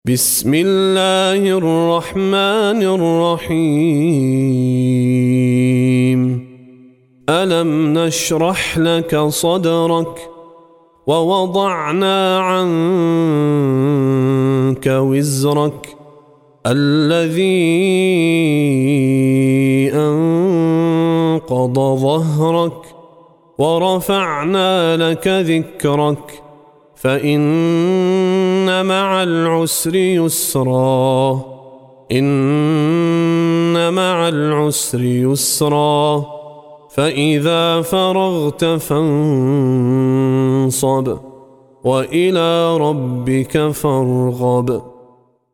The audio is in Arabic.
بسم الله الرحمن الرحيم ألم نشرح لك صدرك ووضعنا عنك وزرك الذي أنقض ظهرك ورفعنا لك ذكرك فإن مع العسر يسرا إن مع العسر يسرا فإذا فرغت فانصب وإلى ربك فارغب.